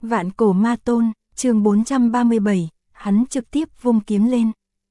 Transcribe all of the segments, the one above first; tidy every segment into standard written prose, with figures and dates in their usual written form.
Vạn cổ ma tôn, chương 437, hắn trực tiếp vung kiếm lên.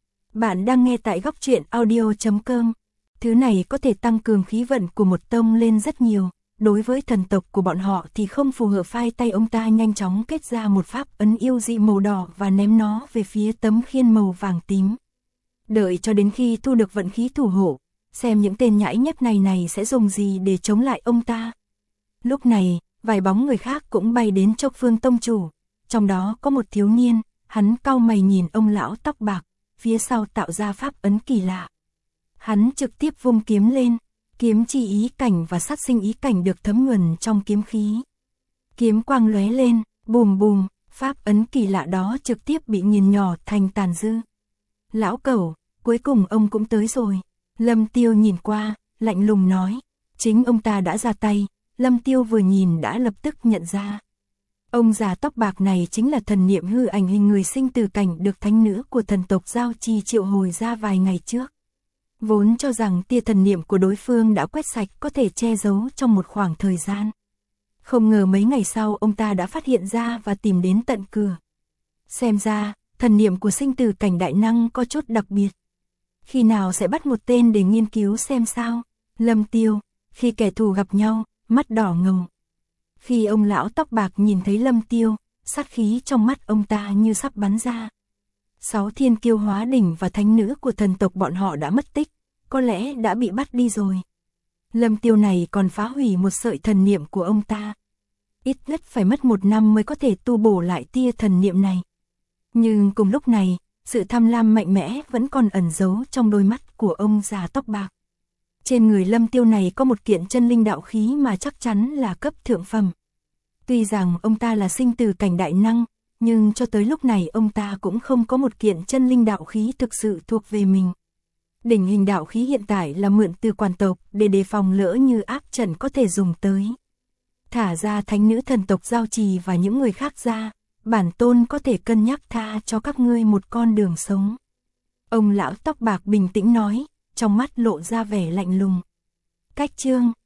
Bạn đang nghe tại góc truyện audio.com. Thứ này có thể tăng cường khí vận của một tông lên rất nhiều. Đối với thần tộc của bọn họ thì không phù hợp, phai tay ông ta nhanh chóng kết ra một pháp ấn yêu dị màu đỏ và ném nó về phía tấm khiên màu vàng tím. Đợi cho đến khi thu được vận khí thủ hộ, xem những tên nhãi nhép này sẽ dùng gì để chống lại ông ta. Lúc này, vài bóng người khác cũng bay đến Chốc Phương tông chủ, trong đó có một thiếu niên, hắn cau mày nhìn ông lão tóc bạc, phía sau tạo ra pháp ấn kỳ lạ. Hắn trực tiếp vung kiếm lên, kiếm chi ý cảnh và sát sinh ý cảnh được thấm nhuần trong kiếm khí. Kiếm quang lóe lên, bùm bùm, pháp ấn kỳ lạ đó trực tiếp bị nghiền nhỏ thành tàn dư. Lão Cẩu, cuối cùng ông cũng tới rồi. Lâm Tiêu nhìn qua, lạnh lùng nói. Chính ông ta đã ra tay, Lâm Tiêu vừa nhìn đã lập tức nhận ra. Ông già tóc bạc này chính là thần niệm hư ảnh hình người sinh từ cảnh được thánh nữ của thần tộc Giao Trì triệu hồi ra vài ngày trước. Vốn cho rằng tia thần niệm của đối phương đã quét sạch, có thể che giấu trong một khoảng thời gian. Không ngờ mấy ngày sau ông ta đã phát hiện ra và tìm đến tận cửa. Xem ra, thần niệm của sinh từ cảnh đại năng có chút đặc biệt. Khi nào sẽ bắt một tên để nghiên cứu xem sao? Lâm Tiêu, khi kẻ thù gặp nhau, mắt đỏ ngầu. Khi ông lão tóc bạc nhìn thấy Lâm Tiêu, sát khí trong mắt ông ta như sắp bắn ra. 6 thiên kiêu hóa đỉnh và thánh nữ của thần tộc bọn họ đã mất tích, có lẽ đã bị bắt đi rồi. Lâm Tiêu này còn phá hủy một sợi thần niệm của ông ta. Ít nhất phải mất 1 năm mới có thể tu bổ lại tia thần niệm này. Nhưng cùng lúc này, sự tham lam mạnh mẽ vẫn còn ẩn giấu trong đôi mắt của ông già tóc bạc. Trên người Lâm Tiêu này có một kiện chân linh đạo khí mà chắc chắn là cấp thượng phẩm. Tuy rằng ông ta là sinh từ cảnh đại năng, nhưng cho tới lúc này ông ta cũng không có một kiện chân linh đạo khí thực sự thuộc về mình. Đỉnh hình đạo khí hiện tại là mượn từ quan tộc để đề phòng lỡ như áp trận có thể dùng tới. Thả ra thánh nữ thần tộc Giao Trì và những người khác ra, bản tôn có thể cân nhắc tha cho các ngươi một con đường sống. Ông lão tóc bạc bình tĩnh nói, trong mắt lộ ra vẻ lạnh lùng. Cách chương